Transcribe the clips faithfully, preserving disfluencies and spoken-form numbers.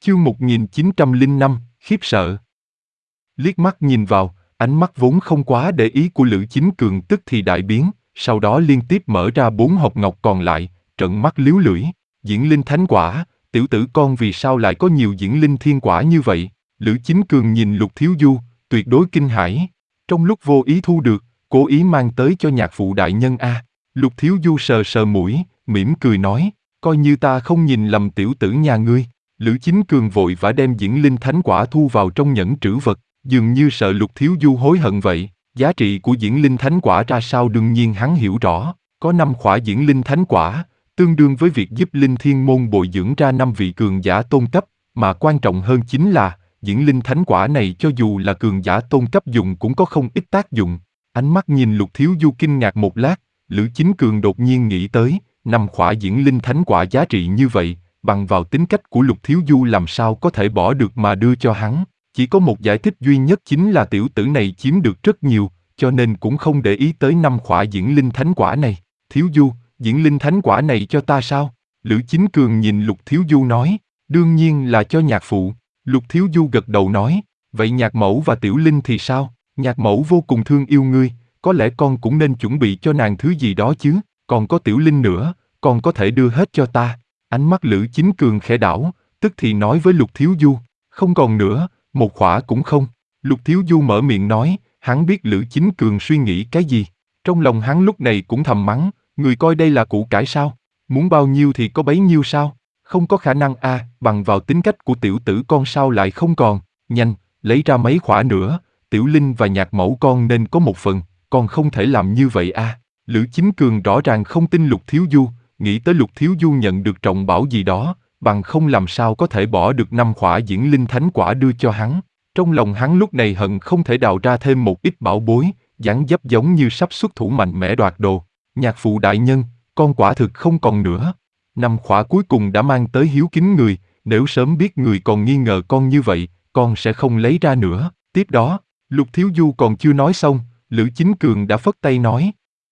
Chương một nghìn chín trăm lẻ năm, khiếp sợ. Liếc mắt nhìn vào, ánh mắt vốn không quá để ý của Lữ Chính Cường tức thì đại biến, sau đó liên tiếp mở ra bốn hộp ngọc còn lại, trợn mắt líu lưỡi. Diễn linh thánh quả, tiểu tử con vì sao lại có nhiều diễn linh thiên quả như vậy? Lữ Chính Cường nhìn Lục Thiếu Du, tuyệt đối kinh hãi. Trong lúc vô ý thu được, cố ý mang tới cho nhạc phụ đại nhân a. Lục Thiếu Du sờ sờ mũi, mỉm cười nói, coi như ta không nhìn lầm tiểu tử nhà ngươi. Lữ Chính Cường vội vã đem diễn linh thánh quả thu vào trong nhẫn trữ vật, dường như sợ Lục Thiếu Du hối hận vậy. Giá trị của diễn linh thánh quả ra sao đương nhiên hắn hiểu rõ, có năm khỏa diễn linh thánh quả, tương đương với việc giúp linh thiên môn bồi dưỡng ra năm vị cường giả tôn cấp, mà quan trọng hơn chính là, diễn linh thánh quả này cho dù là cường giả tôn cấp dùng cũng có không ít tác dụng. Ánh mắt nhìn Lục Thiếu Du kinh ngạc một lát, Lữ Chính Cường đột nhiên nghĩ tới, năm khỏa diễn linh thánh quả giá trị như vậy, bằng vào tính cách của Lục Thiếu Du làm sao có thể bỏ được mà đưa cho hắn. Chỉ có một giải thích duy nhất chính là tiểu tử này chiếm được rất nhiều, cho nên cũng không để ý tới năm khỏa diễn linh thánh quả này. Thiếu Du, diễn linh thánh quả này cho ta sao? Lữ Chính Cường nhìn Lục Thiếu Du nói, đương nhiên là cho nhạc phụ. Lục Thiếu Du gật đầu nói, vậy nhạc mẫu và tiểu linh thì sao? Nhạc mẫu vô cùng thương yêu ngươi, có lẽ con cũng nên chuẩn bị cho nàng thứ gì đó chứ, còn có tiểu linh nữa, con có thể đưa hết cho ta. Ánh mắt Lữ Chính Cường khẽ đảo, tức thì nói với Lục Thiếu Du, không còn nữa, một khỏa cũng không. Lục Thiếu Du mở miệng nói, hắn biết Lữ Chính Cường suy nghĩ cái gì. Trong lòng hắn lúc này cũng thầm mắng, người coi đây là củ cải sao? Muốn bao nhiêu thì có bấy nhiêu sao? Không có khả năng a, à, bằng vào tính cách của tiểu tử con sao lại không còn. Nhanh, lấy ra mấy khỏa nữa, tiểu linh và nhạc mẫu con nên có một phần, con không thể làm như vậy a. À. Lữ Chính Cường rõ ràng không tin Lục Thiếu Du, nghĩ tới Lục Thiếu Du nhận được trọng bảo gì đó, bằng không làm sao có thể bỏ được năm khỏa diễn linh thánh quả đưa cho hắn. Trong lòng hắn lúc này hận không thể đào ra thêm một ít bảo bối, dáng dấp giống như sắp xuất thủ mạnh mẽ đoạt đồ. Nhạc phụ đại nhân, con quả thực không còn nữa. Năm khỏa cuối cùng đã mang tới hiếu kính người, nếu sớm biết người còn nghi ngờ con như vậy, con sẽ không lấy ra nữa. Tiếp đó, Lục Thiếu Du còn chưa nói xong, Lữ Chính Cường đã phất tay nói.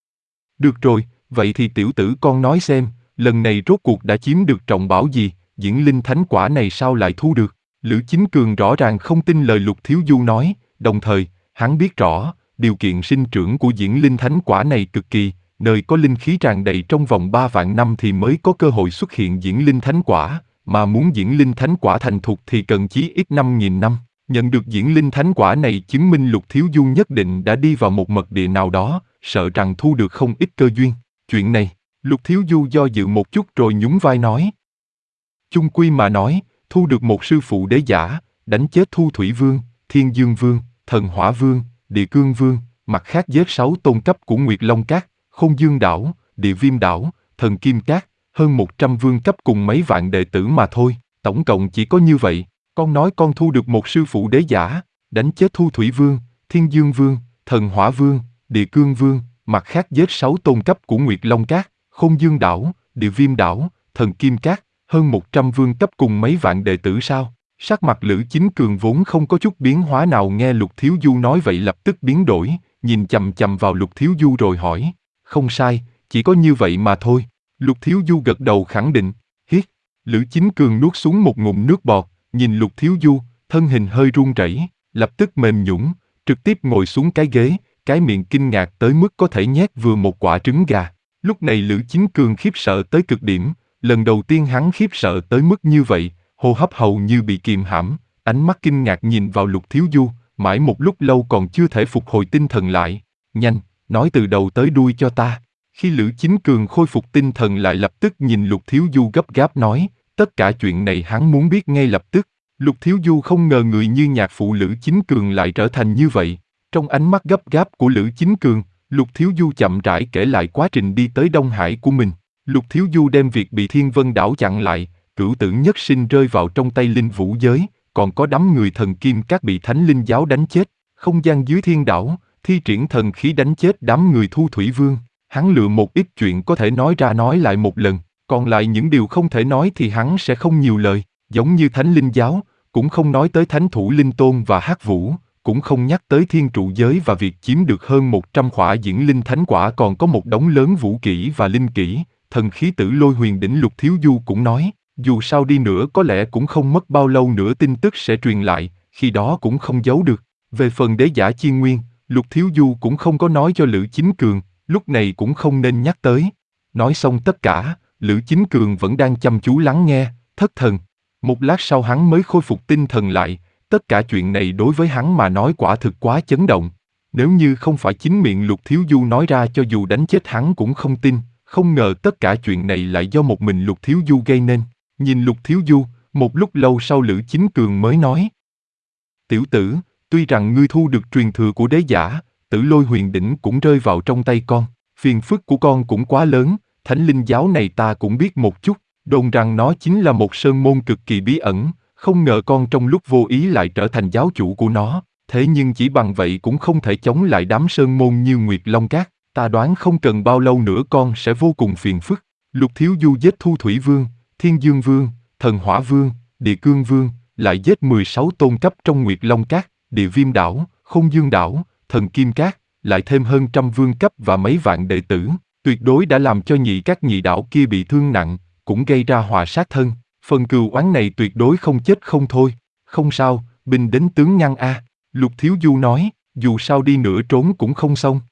Được rồi, vậy thì tiểu tử con nói xem, lần này rốt cuộc đã chiếm được trọng bảo gì, diễn linh thánh quả này sao lại thu được? Lữ Chính Cường rõ ràng không tin lời Lục Thiếu Du nói, đồng thời, hắn biết rõ, điều kiện sinh trưởng của diễn linh thánh quả này cực kỳ, nơi có linh khí tràn đầy trong vòng ba vạn năm thì mới có cơ hội xuất hiện diễn linh thánh quả, mà muốn diễn linh thánh quả thành thục thì cần chí ít năm nghìn năm. Nhận được diễn linh thánh quả này chứng minh Lục Thiếu Du nhất định đã đi vào một mật địa nào đó, sợ rằng thu được không ít cơ duyên. Chuyện này, Lục Thiếu Du do dự một chút rồi nhún vai nói. Chung quy mà nói, thu được một sư phụ đế giả, đánh chết Thu Thủy Vương, Thiên Dương Vương, Thần Hỏa Vương, Địa Cương Vương, mặt khác giết sáu tôn cấp của Nguyệt Long Cát, Khôn Dương Đảo, Địa Viêm Đảo, Thần Kim Cát, hơn một trăm vương cấp cùng mấy vạn đệ tử mà thôi, tổng cộng chỉ có như vậy. Con nói con thu được một sư phụ đế giả, đánh chết Thu Thủy Vương, Thiên Dương Vương, Thần Hỏa Vương, Địa Cương Vương, mặt khác giết sáu tôn cấp của Nguyệt Long Cát, Khôn Dương Đảo, Địa Viêm Đảo, Thần Kim Cát, hơn một trăm vương cấp cùng mấy vạn đệ tử sao? Sắc mặt Lữ Chính Cường vốn không có chút biến hóa nào nghe Lục Thiếu Du nói vậy lập tức biến đổi, nhìn chằm chằm vào Lục Thiếu Du rồi hỏi, không sai, chỉ có như vậy mà thôi. Lục Thiếu Du gật đầu khẳng định, hít. Lữ Chính Cường nuốt xuống một ngụm nước bọt, nhìn Lục Thiếu Du, thân hình hơi run rẩy, lập tức mềm nhũn, trực tiếp ngồi xuống cái ghế, cái miệng kinh ngạc tới mức có thể nhét vừa một quả trứng gà. Lúc này Lữ Chính Cường khiếp sợ tới cực điểm, lần đầu tiên hắn khiếp sợ tới mức như vậy, hô hấp hầu như bị kìm hãm, ánh mắt kinh ngạc nhìn vào Lục Thiếu Du, mãi một lúc lâu còn chưa thể phục hồi tinh thần lại. Nhanh, nói từ đầu tới đuôi cho ta. Khi Lữ Chính Cường khôi phục tinh thần lại lập tức nhìn Lục Thiếu Du gấp gáp nói, tất cả chuyện này hắn muốn biết ngay lập tức. Lục Thiếu Du không ngờ người như nhạc phụ Lữ Chính Cường lại trở thành như vậy. Trong ánh mắt gấp gáp của Lữ Chính Cường, Lục Thiếu Du chậm rãi kể lại quá trình đi tới Đông Hải của mình. Lục Thiếu Du đem việc bị Thiên Vân Đảo chặn lại, cửu tử nhất sinh rơi vào trong tay linh vũ giới, còn có đám người thần kim các bị Thánh Linh giáo đánh chết, không gian dưới thiên đảo, thi triển thần khí đánh chết đám người Thu Thủy Vương. Hắn lựa một ít chuyện có thể nói ra nói lại một lần, còn lại những điều không thể nói thì hắn sẽ không nhiều lời, giống như Thánh Linh giáo, cũng không nói tới Thánh Thủ Linh Tôn và Hắc Vũ, cũng không nhắc tới thiên trụ giới và việc chiếm được hơn một trăm khỏa diễn linh thánh quả, còn có một đống lớn vũ kỹ và linh kỹ, thần khí Tử Lôi Huyền Đỉnh. Lục Thiếu Du cũng nói, Dù sao đi nữa có lẽ cũng không mất bao lâu nữa tin tức sẽ truyền lại, khi đó cũng không giấu được. Về phần đế giả Chiên Nguyên, Lục Thiếu Du cũng không có nói cho Lữ Chính Cường, lúc này cũng không nên nhắc tới. Nói xong tất cả, Lữ Chính Cường vẫn đang chăm chú lắng nghe, thất thần. Một lát sau hắn mới khôi phục tinh thần lại, tất cả chuyện này đối với hắn mà nói quả thực quá chấn động. Nếu như không phải chính miệng Lục Thiếu Du nói ra cho dù đánh chết hắn cũng không tin, không ngờ tất cả chuyện này lại do một mình Lục Thiếu Du gây nên. Nhìn Lục Thiếu Du, một lúc lâu sau Lữ Chính Cường mới nói. Tiểu tử, tuy rằng ngươi thu được truyền thừa của đế giả, Tử Lôi Huyền Đỉnh cũng rơi vào trong tay con, phiền phức của con cũng quá lớn, Thánh Linh giáo này ta cũng biết một chút, đồn rằng nó chính là một sơn môn cực kỳ bí ẩn, không ngờ con trong lúc vô ý lại trở thành giáo chủ của nó, thế nhưng chỉ bằng vậy cũng không thể chống lại đám sơn môn như Nguyệt Long Các, ta đoán không cần bao lâu nữa con sẽ vô cùng phiền phức. Lục Thiếu Du giết Thu Thủy Vương, Thiên Dương Vương, Thần Hỏa Vương, Địa Cương Vương, lại giết mười sáu tôn cấp trong Nguyệt Long Các, Địa Viêm Đảo, Không Dương Đảo, Thần Kim Các, lại thêm hơn trăm vương cấp và mấy vạn đệ tử, tuyệt đối đã làm cho nhị các nhị đảo kia bị thương nặng, cũng gây ra họa sát thân. Phần cừu oán này tuyệt đối không chết không thôi. Không sao, binh đến tướng ngăn a. Lục Thiếu Du nói, dù sao đi nữa trốn cũng không xong.